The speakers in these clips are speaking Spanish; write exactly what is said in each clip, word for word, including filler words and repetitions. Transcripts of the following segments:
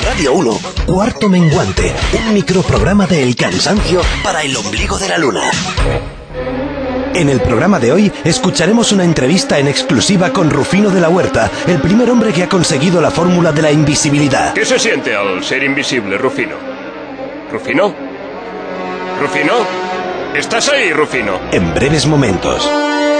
Radio uno, Cuarto Menguante, un microprograma de El Cansancio para el ombligo de la luna. En el programa de hoy escucharemos una entrevista en exclusiva con Rufino de la Huerta, el primer hombre que ha conseguido la fórmula de la invisibilidad. ¿Qué se siente al ser invisible, Rufino? ¿Rufino? ¿Rufino? ¿Estás ahí, Rufino? En breves momentos.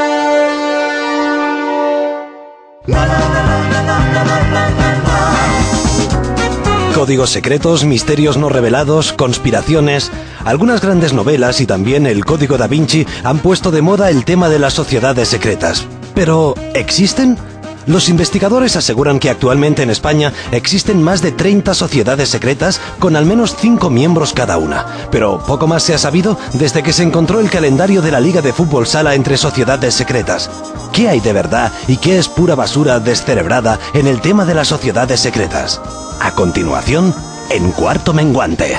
Códigos secretos, misterios no revelados, conspiraciones. Algunas grandes novelas y también el Código da Vinci han puesto de moda el tema de las sociedades secretas. ¿Pero existen? Los investigadores aseguran que actualmente en España existen más de treinta sociedades secretas con al menos cinco miembros cada una. Pero poco más se ha sabido desde que se encontró el calendario de la Liga de Fútbol Sala entre sociedades secretas. ¿Qué hay de verdad y qué es pura basura descerebrada en el tema de las sociedades secretas? A continuación, en Cuarto Menguante.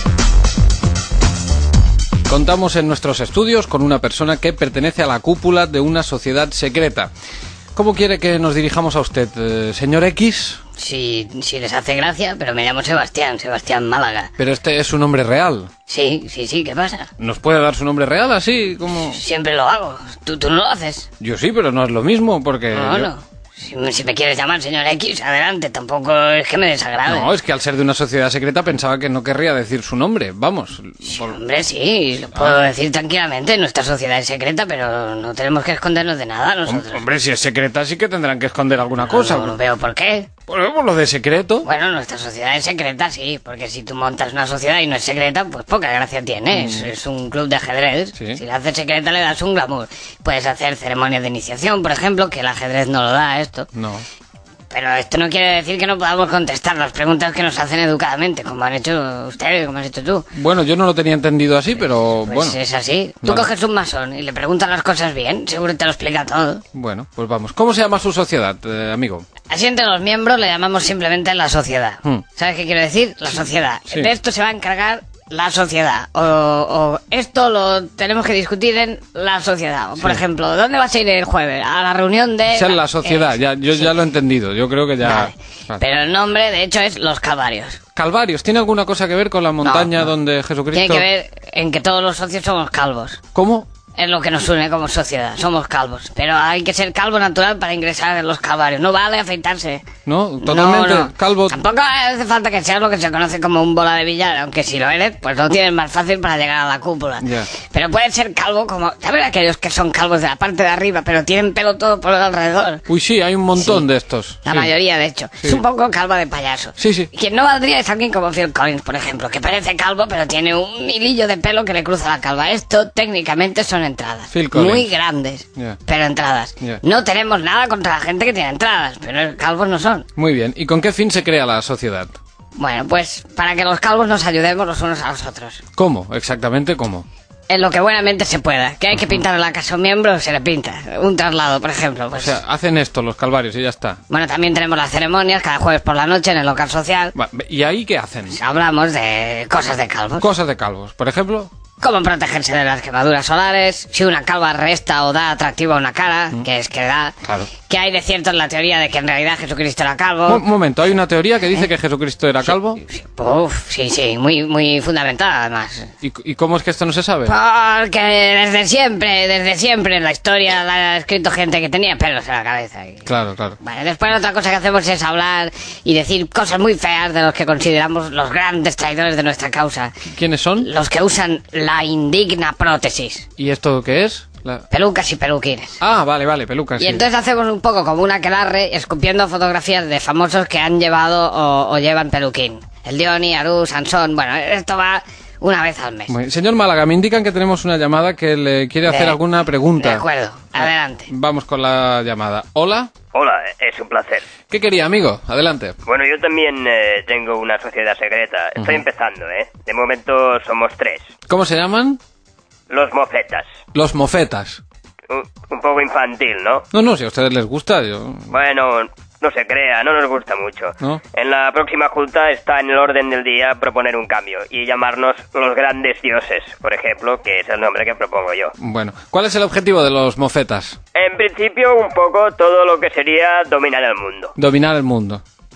Contamos en nuestros estudios con una persona que pertenece a la cúpula de una sociedad secreta. ¿Cómo quiere que nos dirijamos a usted, eh, señor X? Sí, si les hace gracia, pero me llamo Sebastián, Sebastián Málaga. Pero este es su nombre real. Sí, sí, sí, ¿qué pasa? ¿Nos puede dar su nombre real así como...? Siempre lo hago. ¿Tú, tú no lo haces? Yo sí, pero no es lo mismo, porque... No, yo... no. Si, si me quieres llamar señor X, adelante, tampoco es que me desagrade. No, es que al ser de una sociedad secreta pensaba que no querría decir su nombre, vamos. Sí, por... hombre, sí, lo puedo ah. decir tranquilamente, nuestra sociedad es secreta, pero no tenemos que escondernos de nada nosotros. Hombre, si es secreta sí que tendrán que esconder alguna no, cosa. No, no veo por qué. Por, por lo de secreto. Bueno, nuestra sociedad es secreta, sí, porque si tú montas una sociedad y no es secreta, pues poca gracia tiene. Mm. Es, es un club de ajedrez. ¿Sí? Si la haces secreta le das un glamour. Puedes hacer ceremonias de iniciación, por ejemplo, que el ajedrez no lo da esto. No. Pero esto no quiere decir que no podamos contestar las preguntas que nos hacen educadamente, como han hecho ustedes, como has hecho tú. Bueno, yo no lo tenía entendido así, pero pues bueno. es así. Tú vale. coges un masón y le preguntas las cosas bien, seguro te lo explica todo. Bueno, pues vamos. ¿Cómo se llama su sociedad, eh, amigo? Así entre los miembros le llamamos simplemente la sociedad. Hmm. ¿Sabes qué quiero decir? La sociedad. Sí. De esto se va a encargar la sociedad. O, o esto lo tenemos que discutir en la sociedad. O, por sí. ejemplo, ¿dónde vas a ir el jueves? A la reunión de... Es en la sociedad, eh, ya, yo sí. ya lo he entendido. Yo creo que ya... Vale. Vale. Pero el nombre, de hecho, es Los Calvarios. ¿Calvarios? ¿Tiene alguna cosa que ver con la montaña no, no. donde Jesucristo...? Tiene que ver en que todos los socios somos calvos. ¿Cómo? Es lo que nos une como sociedad, somos calvos. Pero hay que ser calvo natural para ingresar en los calvarios. No vale afeitarse. No, totalmente no, no. calvo. Tampoco hace falta que seas lo que se conoce como un bola de billar, aunque si lo eres, pues lo tienes más fácil para llegar a la cúpula. Yeah. Pero puedes ser calvo como... ¿Sabes aquellos que son calvos de la parte de arriba, pero tienen pelo todo por alrededor? Uy, sí, hay un montón sí. de estos. La sí. mayoría, de hecho. Sí. Es un poco calva de payaso. Sí, sí. Quien no valdría es alguien como Phil Collins, por ejemplo, que parece calvo, pero tiene un hilillo de pelo que le cruza la calva. Esto técnicamente son entradas. Phil Collins. Muy grandes, yeah. pero entradas. Yeah. No tenemos nada contra la gente que tiene entradas, pero calvos no son. Muy bien. ¿Y con qué fin se crea la sociedad? Bueno, pues para que los calvos nos ayudemos los unos a los otros. ¿Cómo? Exactamente cómo. En lo que buenamente se pueda. Que hay que pintar en la casa a un miembro, se le pinta. Un traslado, por ejemplo. Pues. O sea, hacen esto los calvarios y ya está. Bueno, también tenemos las ceremonias cada jueves por la noche en el local social. ¿Y ahí qué hacen? Pues hablamos de cosas de calvos. Cosas de calvos. Por ejemplo... Cómo protegerse de las quemaduras solares, si una calva resta o da atractivo a una cara, mm. que es que da, claro. que hay de cierto en la teoría de que en realidad Jesucristo era calvo. Un momento, ¿hay una teoría que dice ¿Eh? que Jesucristo era calvo? Sí, sí, uf, sí, sí, muy, muy fundamentada además. ¿Y, ¿Y cómo es que esto no se sabe? Porque desde siempre, desde siempre en la historia la ha escrito gente que tenía pelos en la cabeza. Y... Claro, claro. Vale, después otra cosa que hacemos es hablar y decir cosas muy feas de los que consideramos los grandes traidores de nuestra causa. ¿Quiénes son? Los que usan la indigna prótesis. ¿Y esto qué es? La... Pelucas y peluquines. Ah, vale, vale, pelucas. Y sí. entonces hacemos un poco como una aquelarre escupiendo fotografías de famosos que han llevado o, o llevan peluquín. El Dioni, Aru, Sansón. Bueno, esto va una vez al mes. Bueno, señor Málaga, me indican que tenemos una llamada que le quiere hacer de, alguna pregunta. De acuerdo, adelante. Vamos con la llamada. ¿Hola? Hola, es un placer. ¿Qué quería, amigo? Adelante. Bueno, yo también eh, tengo una sociedad secreta. Estoy uh-huh. empezando, ¿eh? De momento somos tres. ¿Cómo se llaman? Los mofetas. Los mofetas. Un, un poco infantil, ¿no? No, no, si a ustedes les gusta, yo... Bueno, no se crea, no nos gusta mucho. ¿No? En la próxima junta está en el orden del día proponer un cambio y llamarnos los grandes dioses, por ejemplo, que es el nombre que propongo yo. Bueno, ¿cuál es el objetivo de los mofetas? En principio, un poco todo lo que sería dominar el mundo. Dominar el mundo.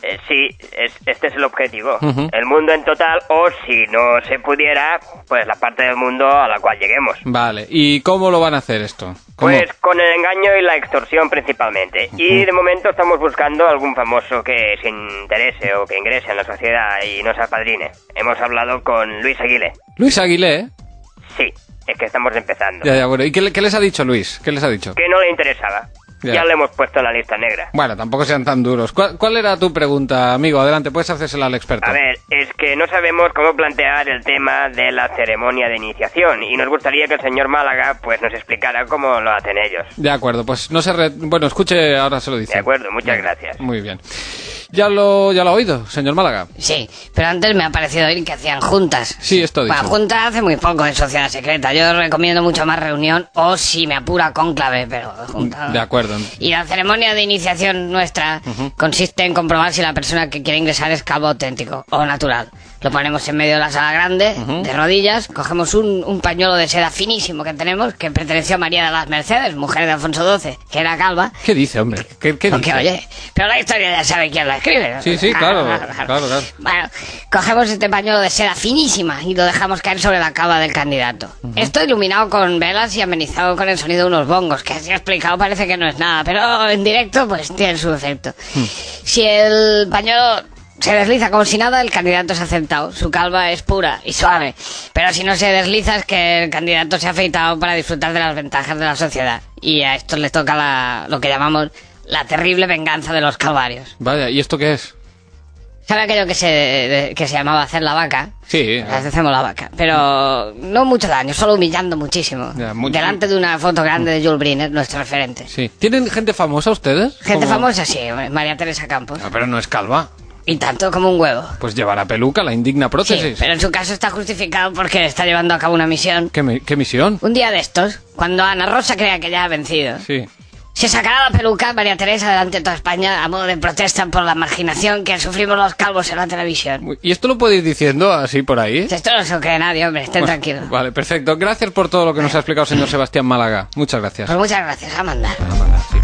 Eh, sí, es, este es el objetivo. Uh-huh. El mundo en total, o si no se pudiera, pues la parte del mundo a la cual lleguemos. Vale, ¿y cómo lo van a hacer esto? ¿Cómo? Pues con el engaño y la extorsión principalmente. Uh-huh. Y de momento estamos buscando algún famoso que se interese o que ingrese en la sociedad y nos apadrine. Hemos hablado con Luis Aguilé. Luis Aguilé, ¿eh? Sí, es que estamos empezando. Ya, ya, bueno. ¿Y qué, qué les ha dicho Luis? ¿Qué les ha dicho? Que no le interesaba. Ya. ya le hemos puesto en la lista negra. Bueno, tampoco sean tan duros. ¿Cuál, ¿Cuál era tu pregunta, amigo? Adelante, puedes hacérsela al experto. A ver, es que no sabemos cómo plantear el tema de la ceremonia de iniciación y nos gustaría que el señor Málaga pues nos explicara cómo lo hacen ellos. De acuerdo, pues no se... Re... Bueno, escuche, ahora se lo dice. De acuerdo, muchas gracias. Muy bien. ¿Ya lo, ya lo ha oído, señor Málaga? Sí, pero antes me ha parecido oír que hacían juntas. Sí, esto dicho. Bueno, juntas hace muy poco en sociedad secreta. Yo recomiendo mucho más reunión o, si me apura, cónclave, pero juntas. De acuerdo. Y la ceremonia de iniciación nuestra uh-huh. consiste en comprobar si la persona que quiere ingresar es calvo auténtico o natural. Lo ponemos en medio de la sala grande, uh-huh. de rodillas, cogemos un, un pañuelo de seda finísimo que tenemos, que perteneció a María de las Mercedes, mujer de Alfonso doce, que era calva. ¿Qué dice, hombre? ¿Qué, qué Porque, dice? Oye, pero la historia ya sabe quién la escribe, ¿no? Sí, sí, claro, claro, claro, claro. Bueno, cogemos este pañuelo de seda finísima y lo dejamos caer sobre la calva del candidato. Uh-huh. Esto iluminado con velas y amenizado con el sonido de unos bongos, que así explicado parece que no es nada, pero en directo pues tiene su efecto. Uh-huh. Si el pañuelo se desliza como si nada, el candidato es aceptado. Su calva es pura y suave. Pero si no se desliza, es que el candidato se ha afeitado para disfrutar de las ventajas de la sociedad. Y a estos les toca la, lo que llamamos la terrible venganza de los calvarios. Vaya, ¿y esto qué es? ¿Sabe aquello que se, de, que se llamaba hacer la vaca? Sí. Pues hacemos la vaca. Pero no mucho daño, solo humillando muchísimo. Ya, mucho... Delante de una foto grande de Jules Briner, nuestro referente. Sí. ¿Tienen gente famosa ustedes? Gente ¿Cómo? famosa, sí. María Teresa Campos. No, pero no es calva. Y tanto como un huevo. Pues llevará peluca, la indigna prótesis. Sí, pero en su caso está justificado porque está llevando a cabo una misión. ¿Qué, mi- qué misión? Un día de estos, cuando Ana Rosa crea que ya ha vencido, Sí. se sacará la peluca María Teresa delante de toda España a modo de protesta por la marginación que sufrimos los calvos en la televisión. ¿Y esto lo podéis diciendo así por ahí? Esto no se lo cree nadie, hombre, estén tranquilos. Vale, perfecto. Gracias por todo lo que nos ha explicado el señor Sebastián Málaga. Muchas gracias. Pues muchas gracias, a mandar. A mandar, sí.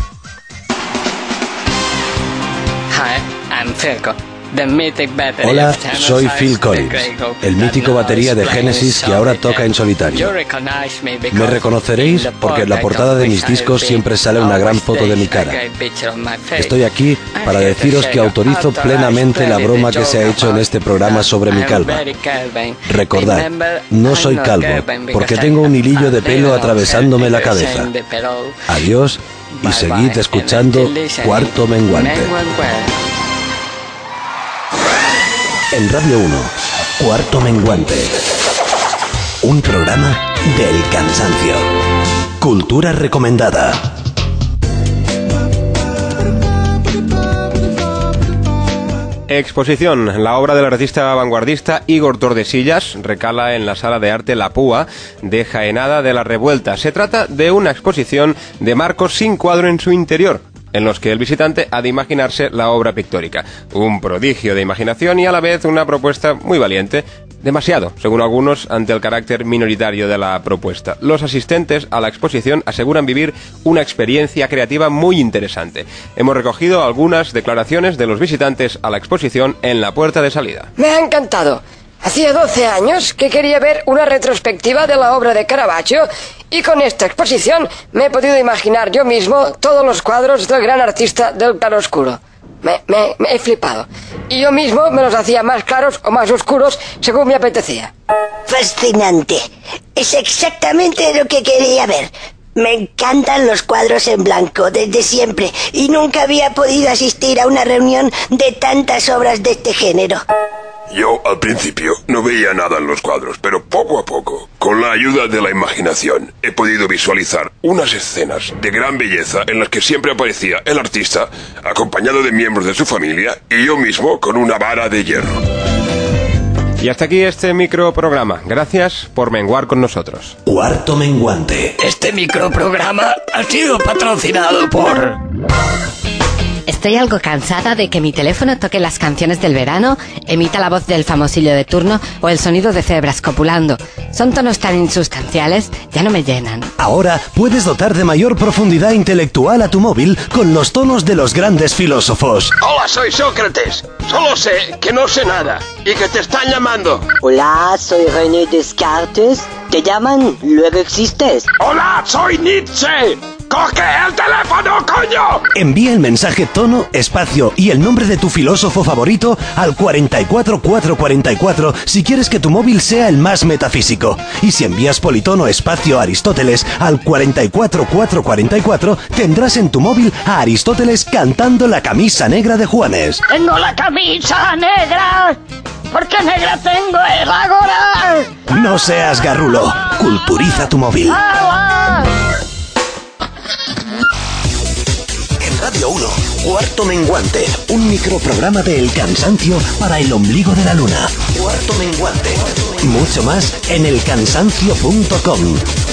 Hi, I'm Philco. The mythic battery Hola, of Thanos soy Ice, Phil the Collins, Grey Hope el that mítico now batería de is playing Genesis que ahora solitaire. toca en solitario. You recognize me because Me reconoceréis in the porque en la portrait portada of de which mis I discos have siempre been sale una gran always foto de mi placed a cara. great picture of my face. Estoy aquí I'm para here to deciros share que autorizo authorized plenamente la broma que se ha joke hecho en about este programa sobre mi I'm calva. very Calvin. Recordad, Remember, no I'm soy not calvo, Calvin because porque I tengo un have hilillo de a pelo little atravesándome la hair cabeza. in the pillow. Adiós y Bye seguid bye, escuchando and listening. Cuarto Menguante. Menguante. En Radio uno, Cuarto Menguante. Un programa del cansancio. Cultura recomendada. Exposición. La obra del artista vanguardista Igor Tordesillas recala en la Sala de Arte La Púa de Jaenada de la Revuelta. Se trata de una exposición de marcos sin cuadro en su interior, en los que el visitante ha de imaginarse la obra pictórica. Un prodigio de imaginación y a la vez una propuesta muy valiente. Demasiado, según algunos, ante el carácter minoritario de la propuesta. Los asistentes a la exposición aseguran vivir una experiencia creativa muy interesante. Hemos recogido algunas declaraciones de los visitantes a la exposición en la puerta de salida. Me ha encantado. Hacía doce años que quería ver una retrospectiva de la obra de Caravaggio y con esta exposición me he podido imaginar yo mismo todos los cuadros del gran artista del claroscuro. Me, me, me he flipado. Y yo mismo me los hacía más claros o más oscuros según me apetecía. Fascinante. Es exactamente lo que quería ver. Me encantan los cuadros en blanco desde siempre y nunca había podido asistir a una reunión de tantas obras de este género. Yo, al principio, no veía nada en los cuadros, pero poco a poco, con la ayuda de la imaginación, he podido visualizar unas escenas de gran belleza en las que siempre aparecía el artista, acompañado de miembros de su familia, y yo mismo con una vara de hierro. Y hasta aquí este microprograma. Gracias por menguar con nosotros. Cuarto Menguante. Este microprograma ha sido patrocinado por... Estoy algo cansada de que mi teléfono toque las canciones del verano, emita la voz del famosillo de turno o el sonido de cebras copulando. Son tonos tan insustanciales, ya no me llenan. Ahora puedes dotar de mayor profundidad intelectual a tu móvil con los tonos de los grandes filósofos. Hola, soy Sócrates. Solo sé que no sé nada y que te están llamando. Hola, soy René Descartes. ¿Te llaman? ¿Luego existes? Hola, soy Nietzsche. ¡Coge el teléfono, coño! Envía el mensaje tono, espacio y el nombre de tu filósofo favorito al cuarenta y cuatro cuatrocientos cuarenta y cuatro si quieres que tu móvil sea el más metafísico. Y si envías politono, espacio, Aristóteles al cuarenta y cuatro cuatrocientos cuarenta y cuatro, tendrás en tu móvil a Aristóteles cantando La camisa negra de Juanes. ¡Tengo la camisa negra! ¡Porque negra tengo el agora! No seas garrulo, culturiza tu móvil. Radio uno, Cuarto Menguante, un microprograma de El Cansancio para el ombligo de la luna. Cuarto Menguante. Mucho más en el cansancio punto com.